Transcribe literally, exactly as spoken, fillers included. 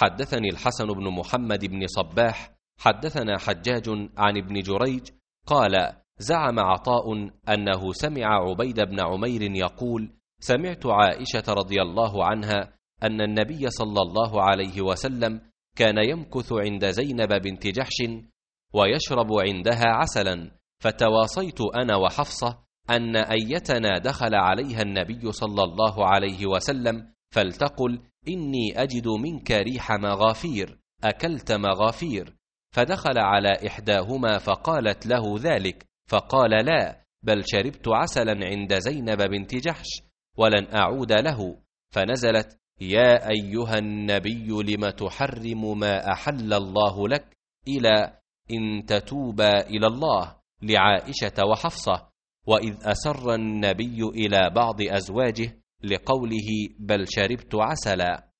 حدثني الحسن بن محمد بن صباح حدثنا حجاج عن ابن جريج قال: زعم عطاء أنه سمع عبيد بن عمير يقول: سمعت عائشة رضي الله عنها أن النبي صلى الله عليه وسلم كان يمكث عند زينب بنت جحش ويشرب عندها عسلا، فتواصيت أنا وحفصة أن أيتنا دخل عليها النبي صلى الله عليه وسلم فلتقل: إني أجد منك ريح مغافير، أكلت مغافير؟ فدخل على إحداهما فقالت له ذلك، فقال: لا، بل شربت عسلا عند زينب بنت جحش ولن أعود له. فنزلت: يا أيها النبي لم تحرم ما أحل الله لك، إلى إن تتوبا إلى الله، لعائشة وحفصة. وإذ أسر النبي إلى بعض أزواجه لقوله: بل شربت عسلا.